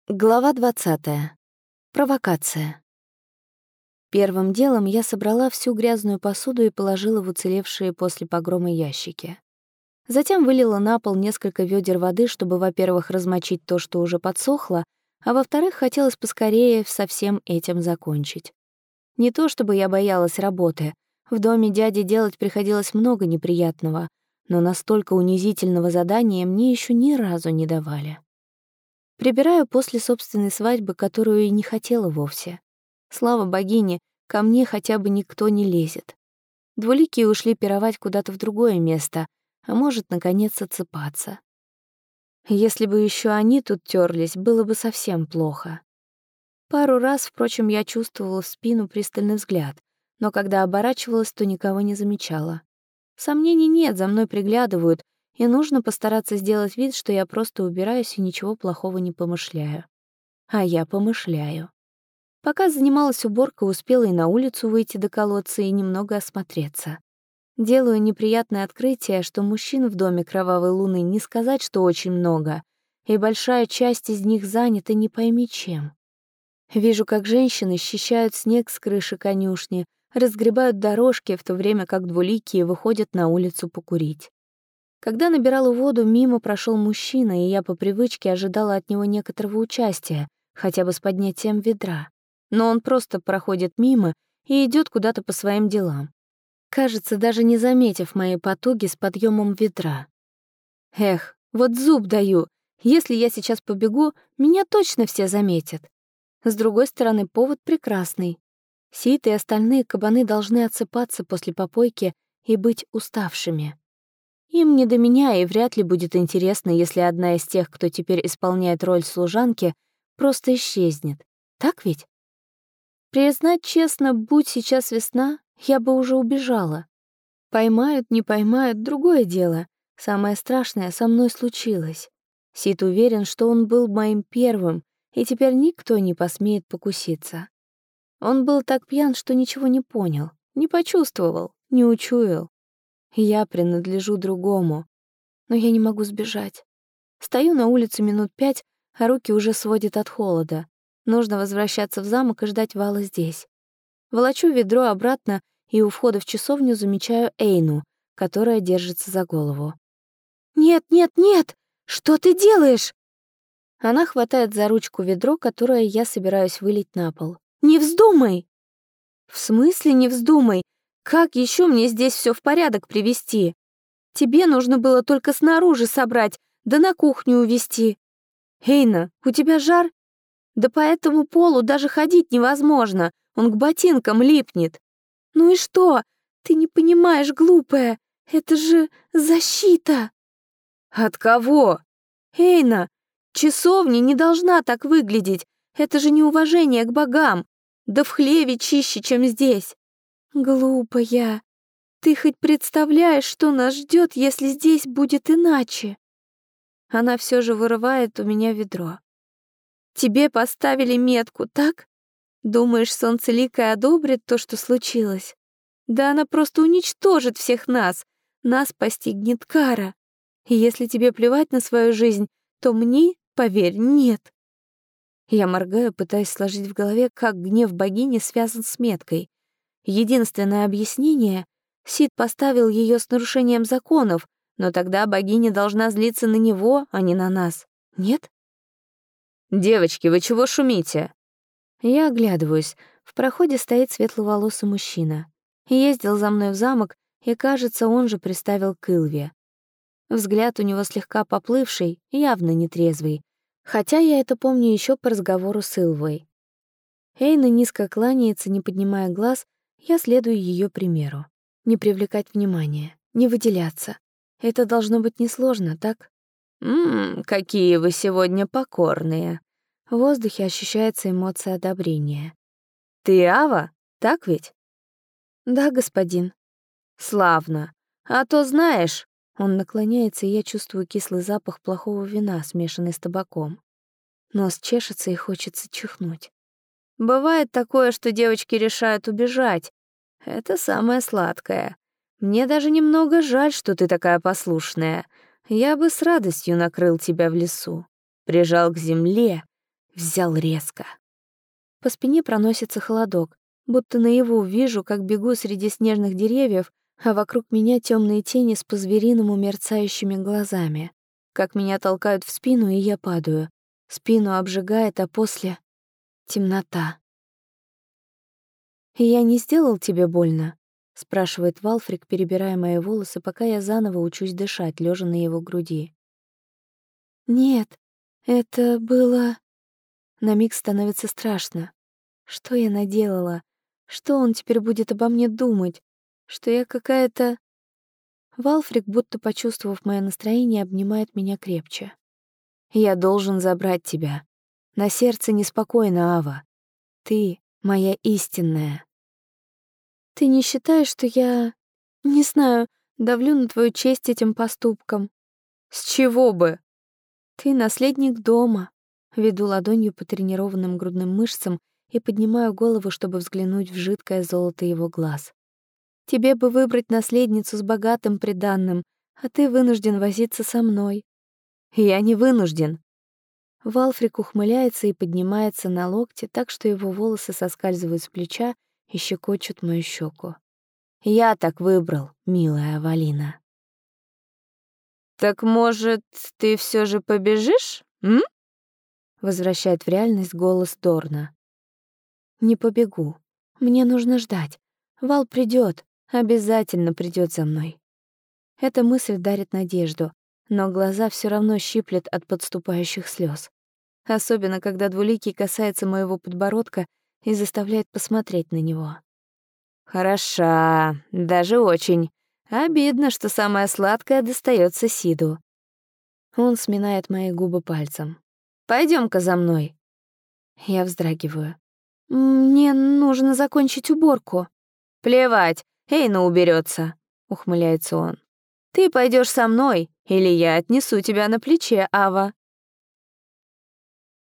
Глава 20. Провокация. Первым делом я собрала всю грязную посуду и положила в уцелевшие после погрома ящики. Затем вылила на пол несколько ведер воды, чтобы, во-первых, размочить то, что уже подсохло, а во-вторых, хотелось поскорее со всем этим закончить. Не то чтобы я боялась работы. В доме дяди делать приходилось много неприятного, но настолько унизительного задания мне еще ни разу не давали. Прибираю после собственной свадьбы, которую и не хотела вовсе. Слава богине, ко мне хотя бы никто не лезет. Двуликие ушли пировать куда-то в другое место, а может, наконец, отсыпаться. Если бы еще они тут терлись, было бы совсем плохо. Пару раз, впрочем, я чувствовала в спину пристальный взгляд, но когда оборачивалась, то никого не замечала. Сомнений нет, за мной приглядывают, и нужно постараться сделать вид, что я просто убираюсь и ничего плохого не помышляю. А я помышляю. Пока занималась уборкой, успела и на улицу выйти до колодца и немного осмотреться. Делаю неприятное открытие, что мужчин в доме Кровавой Луны не сказать, что очень много, и большая часть из них занята не пойми чем. Вижу, как женщины счищают снег с крыши конюшни, разгребают дорожки, в то время как двуликие выходят на улицу покурить. Когда набирала воду, мимо прошел мужчина, и я по привычке ожидала от него некоторого участия, хотя бы с поднятием ведра. Но он просто проходит мимо и идет куда-то по своим делам. Кажется, даже не заметив мои потуги с подъемом ведра. Эх, вот зуб даю. Если я сейчас побегу, меня точно все заметят. С другой стороны, повод прекрасный. Сид и остальные кабаны должны отсыпаться после попойки и быть уставшими. Им не до меня, и вряд ли будет интересно, если одна из тех, кто теперь исполняет роль служанки, просто исчезнет. Так ведь? Признать честно, будь сейчас весна, я бы уже убежала. Поймают, не поймают — другое дело. Самое страшное со мной случилось. Сид уверен, что он был моим первым, и теперь никто не посмеет покуситься. Он был так пьян, что ничего не понял, не почувствовал, не учуял. Я принадлежу другому, но я не могу сбежать. Стою на улице минут 5, а руки уже сводят от холода. Нужно возвращаться в замок и ждать Вала здесь. Волочу ведро обратно и у входа в часовню замечаю Эйну, которая держится за голову. «Нет, нет, нет! Что ты делаешь?» Она хватает за ручку ведро, которое я собираюсь вылить на пол. «Не вздумай!» «В смысле не вздумай? Как еще мне здесь все в порядок привести? Тебе нужно было только снаружи собрать, да на кухню увезти. Эйна, у тебя жар? Да по этому полу даже ходить невозможно, он к ботинкам липнет. Ну и что? Ты не понимаешь, глупая, это же защита!» «От кого?» «Эйна, часовня не должна так выглядеть, это же неуважение к богам, да в хлеве чище, чем здесь». «Глупая, ты хоть представляешь, что нас ждет, если здесь будет иначе?» Она все же вырывает у меня ведро. «Тебе поставили метку, так? Думаешь, Солнцеликая одобрит то, что случилось? Да она просто уничтожит всех нас. Нас постигнет кара. И если тебе плевать на свою жизнь, то мне, поверь, нет». Я моргаю, пытаясь сложить в голове, как гнев богини связан с меткой. Единственное объяснение — Сид поставил ее с нарушением законов, но тогда богиня должна злиться на него, а не на нас. Нет? «Девочки, вы чего шумите?» Я оглядываюсь. В проходе стоит светловолосый мужчина. Ездил за мной в замок, и, кажется, он же приставил к Илве. Взгляд у него слегка поплывший, явно нетрезвый, хотя я это помню еще по разговору с Илвой. Эйна низко кланяется, не поднимая глаз, я следую ее примеру. Не привлекать внимания, не выделяться. Это должно быть несложно, так? Какие вы сегодня покорные!» В воздухе ощущается эмоция одобрения. «Ты Ава, так ведь?» «Да, господин». «Славно. А то знаешь...» Он наклоняется, и я чувствую кислый запах плохого вина, смешанный с табаком. Нос чешется, и хочется чихнуть. «Бывает такое, что девочки решают убежать. Это самое сладкое. Мне даже немного жаль, что ты такая послушная. Я бы с радостью накрыл тебя в лесу, прижал к земле, взял резко. По спине проносится холодок, будто наяву вижу, как бегу среди снежных деревьев, а вокруг меня темные тени с по-звериному мерцающими глазами. Как меня толкают в спину, и я падаю. Спину обжигает, а после — темнота. «Я не сделал тебе больно?» — спрашивает Валфрик, перебирая мои волосы, пока я заново учусь дышать, лежа на его груди. «Нет, это было...» На миг становится страшно. Что я наделала? Что он теперь будет обо мне думать? Что я какая-то... Валфрик, будто почувствовав мое настроение, обнимает меня крепче. «Я должен забрать тебя. На сердце неспокойно, Ава. Ты моя истинная. Ты не считаешь, что я... Не знаю, давлю на твою честь этим поступком? С чего бы? Ты наследник дома». Веду ладонью по тренированным грудным мышцам и поднимаю голову, чтобы взглянуть в жидкое золото его глаз. «Тебе бы выбрать наследницу с богатым приданным, а ты вынужден возиться со мной». «Я не вынужден». Валфрик ухмыляется и поднимается на локте так, что его волосы соскальзывают с плеча и щекочут мою щеку. «Я так выбрал, милая Авалина». «Так, может, ты все же побежишь, м?» Возвращает в реальность голос Дорна. «Не побегу. Мне нужно ждать. Вал придет, обязательно придет за мной». Эта мысль дарит надежду, но глаза все равно щиплет от подступающих слез. Особенно, когда Двуликий касается моего подбородка и заставляет посмотреть на него. «Хороша, даже очень. Обидно, что самое сладкое достается Сиду». Он сминает мои губы пальцем. Пойдем-ка за мной». Я вздрагиваю. «Мне нужно закончить уборку». «Плевать, Эйна уберется, ухмыляется он. «Ты пойдешь со мной, или я отнесу тебя на плече, Ава».